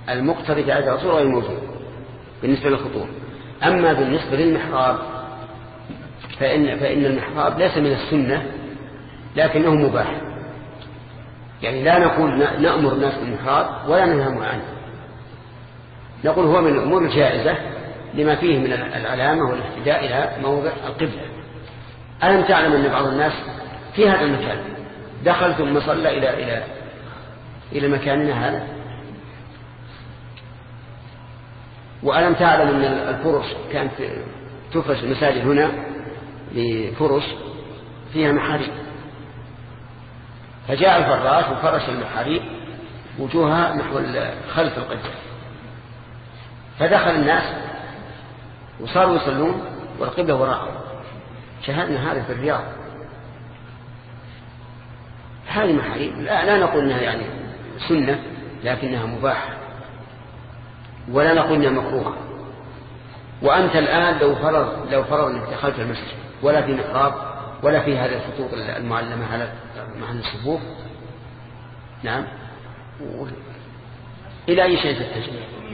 المقتضي في عهد الرسول غير موجود بالنسبة للخطوب. أما بالنسبة للمحراب فإن المحراب ليس من السنة لكنه مباح، يعني لا نقول نأمر الناس بالمحراب ولا ننهى عنه، نقول هو من الأمور الجائزة لما فيه من العلامة والاهتداء إلى موضع القبلة. ألم تعلم أن بعض الناس في هذا المكان دخل ثم صلى إلى مكاننا هذا؟ وألم تعلم أن الفرش كانت تفرش المساجد هنا لفرش فيها محاريب، فجاء الفراش وفرش المحاريب وجوهها نحو خلف القبلة، فدخل الناس وصاروا يصلون والقبلة وراءهم. شاهدنا هذا في الرياض، هذه محاريب لا نقول انها يعني سنة لكنها مباحة، ولا نقول انها مكروهة. وأنت الآن لو فرض أنك دخلت المسجد ولا في محراب ولا في هذه الخطوط المعلمة على محل الصفوف، نعم، إلى أي شيء تتجه؟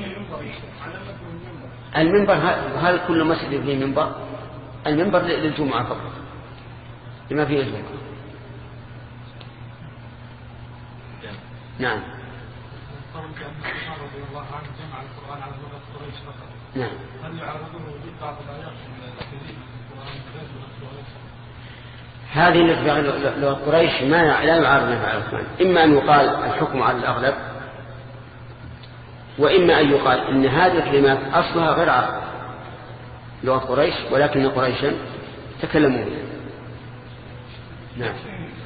المنبر هل كل مسجد فيه منبر؟ المنبر للجمعة فقط لما فيه الجمعة. نعم. نعم. هل يعرضون وجود بعض الآيات هذه نتبع لغة قريش لا يعارضونها على الإسلام؟ إما أن يقال الحكم على الأغلب، وإما أن يقال إن هذه الكلمات أصلها غير عرب لغة قريش ولكن قريشا تكلموا بها. نعم.